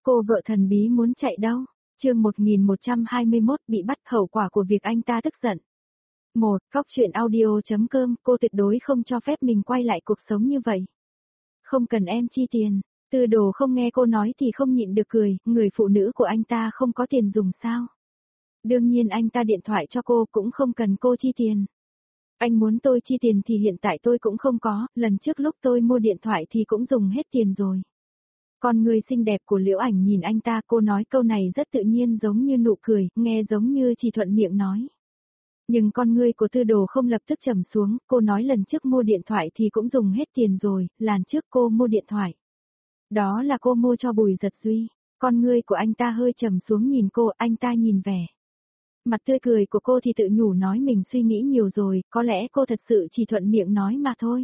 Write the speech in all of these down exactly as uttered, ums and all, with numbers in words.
Cô vợ thần bí muốn chạy đâu? Chương một nghìn một trăm hai mươi mốt bị bắt, hậu quả của việc anh ta tức giận. một. Góc truyện audio.com, cô tuyệt đối không cho phép mình quay lại cuộc sống như vậy. Không cần em chi tiền. Tư Đồ không nghe cô nói thì không nhịn được cười, người phụ nữ của anh ta không có tiền dùng sao? Đương nhiên anh ta điện thoại cho cô cũng không cần cô chi tiền. Anh muốn tôi chi tiền thì hiện tại tôi cũng không có, lần trước lúc tôi mua điện thoại thì cũng dùng hết tiền rồi. Con người xinh đẹp của Liễu Ảnh nhìn anh ta, cô nói câu này rất tự nhiên giống như nụ cười, nghe giống như chỉ thuận miệng nói. Nhưng con người của Tư Đồ không lập tức trầm xuống, cô nói lần trước mua điện thoại thì cũng dùng hết tiền rồi, lần trước cô mua điện thoại. Đó là cô mua cho Bùi Giật Duy. Con người của anh ta hơi trầm xuống nhìn cô, anh ta nhìn vẻ mặt tươi cười của cô thì tự nhủ nói mình suy nghĩ nhiều rồi, có lẽ cô thật sự chỉ thuận miệng nói mà thôi.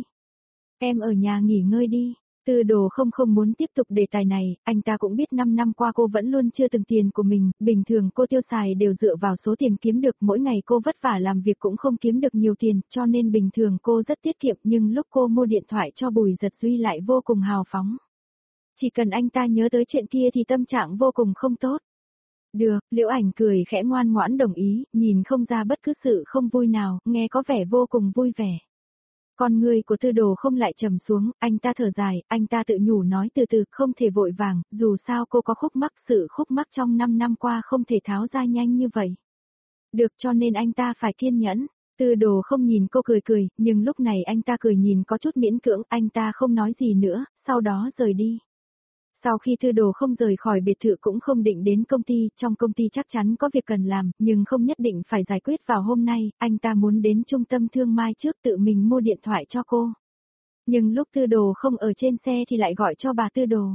Em ở nhà nghỉ ngơi đi. Tư Đồ không không muốn tiếp tục đề tài này, anh ta cũng biết năm năm qua cô vẫn luôn chưa từng tiền của mình, bình thường cô tiêu xài đều dựa vào số tiền kiếm được, mỗi ngày cô vất vả làm việc cũng không kiếm được nhiều tiền, cho nên bình thường cô rất tiết kiệm, nhưng lúc cô mua điện thoại cho Bùi Giật Duy lại vô cùng hào phóng. Chỉ cần anh ta nhớ tới chuyện kia thì tâm trạng vô cùng không tốt. Được, Liễu Ảnh cười khẽ ngoan ngoãn đồng ý, nhìn không ra bất cứ sự không vui nào, nghe có vẻ vô cùng vui vẻ. Con người của Tư Đồ không lại trầm xuống, anh ta thở dài, anh ta tự nhủ nói từ từ, không thể vội vàng, dù sao cô có khúc mắc, sự khúc mắc trong năm năm qua không thể tháo ra nhanh như vậy. Được, cho nên anh ta phải kiên nhẫn. Tư Đồ không nhìn cô cười cười, nhưng lúc này anh ta cười nhìn có chút miễn cưỡng, anh ta không nói gì nữa, sau đó rời đi. Sau khi Tư Đồ không rời khỏi biệt thự cũng không định đến công ty, trong công ty chắc chắn có việc cần làm, nhưng không nhất định phải giải quyết vào hôm nay, anh ta muốn đến trung tâm thương mại trước tự mình mua điện thoại cho cô. Nhưng lúc Tư Đồ không ở trên xe thì lại gọi cho bà Tư Đồ.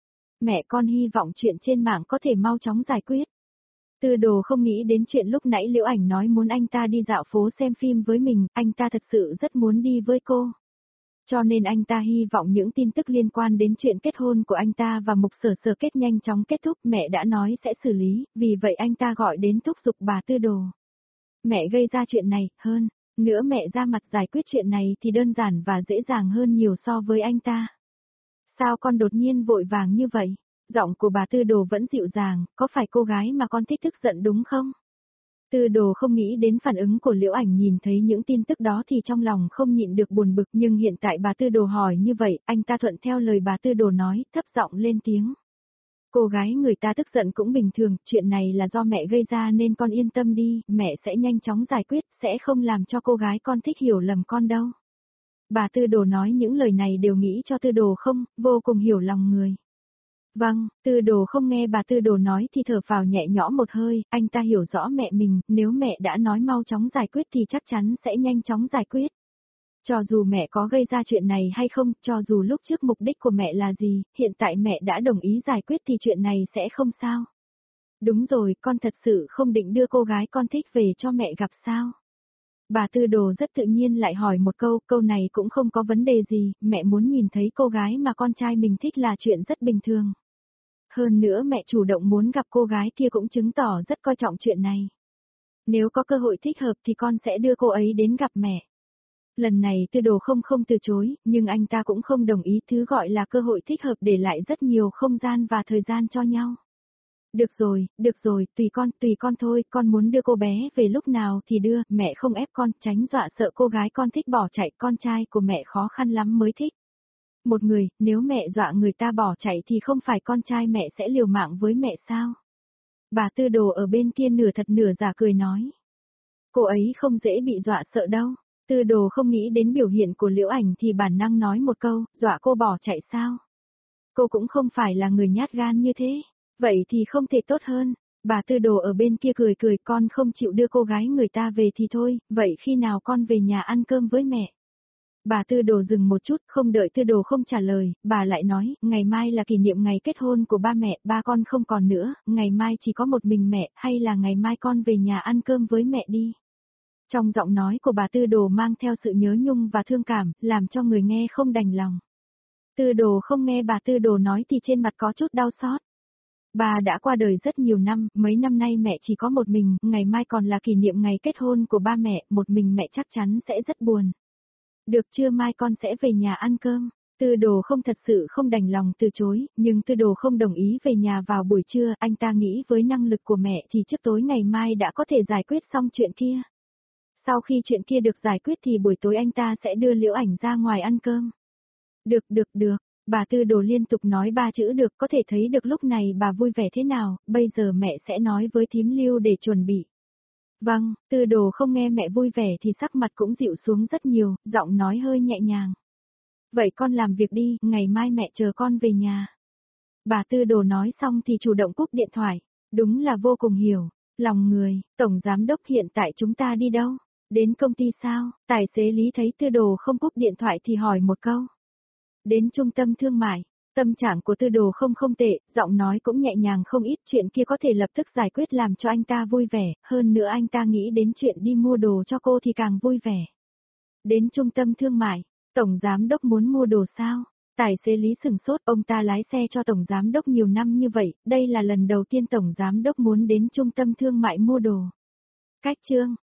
Mẹ con hy vọng chuyện trên mạng có thể mau chóng giải quyết. Tư Đồ không nghĩ đến chuyện lúc nãy Liễu Ảnh nói muốn anh ta đi dạo phố xem phim với mình, anh ta thật sự rất muốn đi với cô. Cho nên anh ta hy vọng những tin tức liên quan đến chuyện kết hôn của anh ta và Mục Sở Sở kết nhanh chóng kết thúc, mẹ đã nói sẽ xử lý, vì vậy anh ta gọi đến thúc giục bà Tư Đồ. Mẹ gây ra chuyện này, hơn nữa mẹ ra mặt giải quyết chuyện này thì đơn giản và dễ dàng hơn nhiều so với anh ta. Sao con đột nhiên vội vàng như vậy? Giọng của bà Tư Đồ vẫn dịu dàng, có phải cô gái mà con thích tức giận đúng không? Tư Đồ không nghĩ đến phản ứng của Liễu Ảnh nhìn thấy những tin tức đó thì trong lòng không nhịn được buồn bực, nhưng hiện tại bà Tư Đồ hỏi như vậy, anh ta thuận theo lời bà Tư Đồ nói, thấp giọng lên tiếng. Cô gái người ta tức giận cũng bình thường, chuyện này là do mẹ gây ra nên con yên tâm đi, mẹ sẽ nhanh chóng giải quyết, sẽ không làm cho cô gái con thích hiểu lầm con đâu. Bà Tư Đồ nói những lời này đều nghĩ cho Tư Đồ không, vô cùng hiểu lòng người. Vâng, Tư Đồ không nghe bà Tư Đồ nói thì thở phào nhẹ nhõm một hơi, anh ta hiểu rõ mẹ mình, nếu mẹ đã nói mau chóng giải quyết thì chắc chắn sẽ nhanh chóng giải quyết. Cho dù mẹ có gây ra chuyện này hay không, cho dù lúc trước mục đích của mẹ là gì, hiện tại mẹ đã đồng ý giải quyết thì chuyện này sẽ không sao. Đúng rồi, con thật sự không định đưa cô gái con thích về cho mẹ gặp sao? Bà Tư Đồ rất tự nhiên lại hỏi một câu, câu này cũng không có vấn đề gì, mẹ muốn nhìn thấy cô gái mà con trai mình thích là chuyện rất bình thường. Hơn nữa mẹ chủ động muốn gặp cô gái kia cũng chứng tỏ rất coi trọng chuyện này. Nếu có cơ hội thích hợp thì con sẽ đưa cô ấy đến gặp mẹ. Lần này Tư Đồ không không từ chối, nhưng anh ta cũng không đồng ý, thứ gọi là cơ hội thích hợp để lại rất nhiều không gian và thời gian cho nhau. Được rồi, được rồi, tùy con, tùy con thôi, con muốn đưa cô bé về lúc nào thì đưa, mẹ không ép con, tránh dọa sợ cô gái con thích bỏ chạy, con trai của mẹ khó khăn lắm mới thích. Một người, nếu mẹ dọa người ta bỏ chạy thì không phải con trai mẹ sẽ liều mạng với mẹ sao? Bà Tư Đồ ở bên kia nửa thật nửa giả cười nói. Cô ấy không dễ bị dọa sợ đâu. Tư Đồ không nghĩ đến biểu hiện của Liễu Ảnh thì bản năng nói một câu, dọa cô bỏ chạy sao? Cô cũng không phải là người nhát gan như thế. Vậy thì không thể tốt hơn. Bà Tư Đồ ở bên kia cười cười, con không chịu đưa cô gái người ta về thì thôi, vậy khi nào con về nhà ăn cơm với mẹ? Bà Tư Đồ dừng một chút, không đợi Tư Đồ không trả lời, bà lại nói, ngày mai là kỷ niệm ngày kết hôn của ba mẹ, ba con không còn nữa, ngày mai chỉ có một mình mẹ, hay là ngày mai con về nhà ăn cơm với mẹ đi. Trong giọng nói của bà Tư Đồ mang theo sự nhớ nhung và thương cảm, làm cho người nghe không đành lòng. Tư Đồ không nghe bà Tư Đồ nói thì trên mặt có chút đau xót. Bà đã qua đời rất nhiều năm, mấy năm nay mẹ chỉ có một mình, ngày mai còn là kỷ niệm ngày kết hôn của ba mẹ, một mình mẹ chắc chắn sẽ rất buồn. Được chưa, mai con sẽ về nhà ăn cơm. Tư đồ không thật sự không đành lòng từ chối, nhưng tư đồ không đồng ý về nhà vào buổi trưa, anh ta nghĩ với năng lực của mẹ thì trước tối ngày mai đã có thể giải quyết xong chuyện kia. Sau khi chuyện kia được giải quyết thì buổi tối anh ta sẽ đưa Liễu Ảnh ra ngoài ăn cơm. Được được được, bà tư đồ liên tục nói ba chữ được, có thể thấy được lúc này bà vui vẻ thế nào, bây giờ mẹ sẽ nói với thím Lưu để chuẩn bị. Vâng, tư đồ không nghe mẹ vui vẻ thì sắc mặt cũng dịu xuống rất nhiều, giọng nói hơi nhẹ nhàng. Vậy con làm việc đi, ngày mai mẹ chờ con về nhà. Bà tư đồ nói xong thì chủ động cúp điện thoại. Đúng là vô cùng hiểu. Lòng người, tổng giám đốc hiện tại chúng ta đi đâu? Đến công ty sao? Tài xế Lý thấy tư đồ không cúp điện thoại thì hỏi một câu. Đến trung tâm thương mại. Tâm trạng của tư đồ không không tệ, giọng nói cũng nhẹ nhàng không ít, chuyện kia có thể lập tức giải quyết làm cho anh ta vui vẻ, hơn nữa anh ta nghĩ đến chuyện đi mua đồ cho cô thì càng vui vẻ. Đến trung tâm thương mại. Tổng giám đốc muốn mua đồ sao? Tài xế Lý sừng sốt, ông ta lái xe cho tổng giám đốc nhiều năm như vậy, đây là lần đầu tiên tổng giám đốc muốn đến trung tâm thương mại mua đồ. Cách chương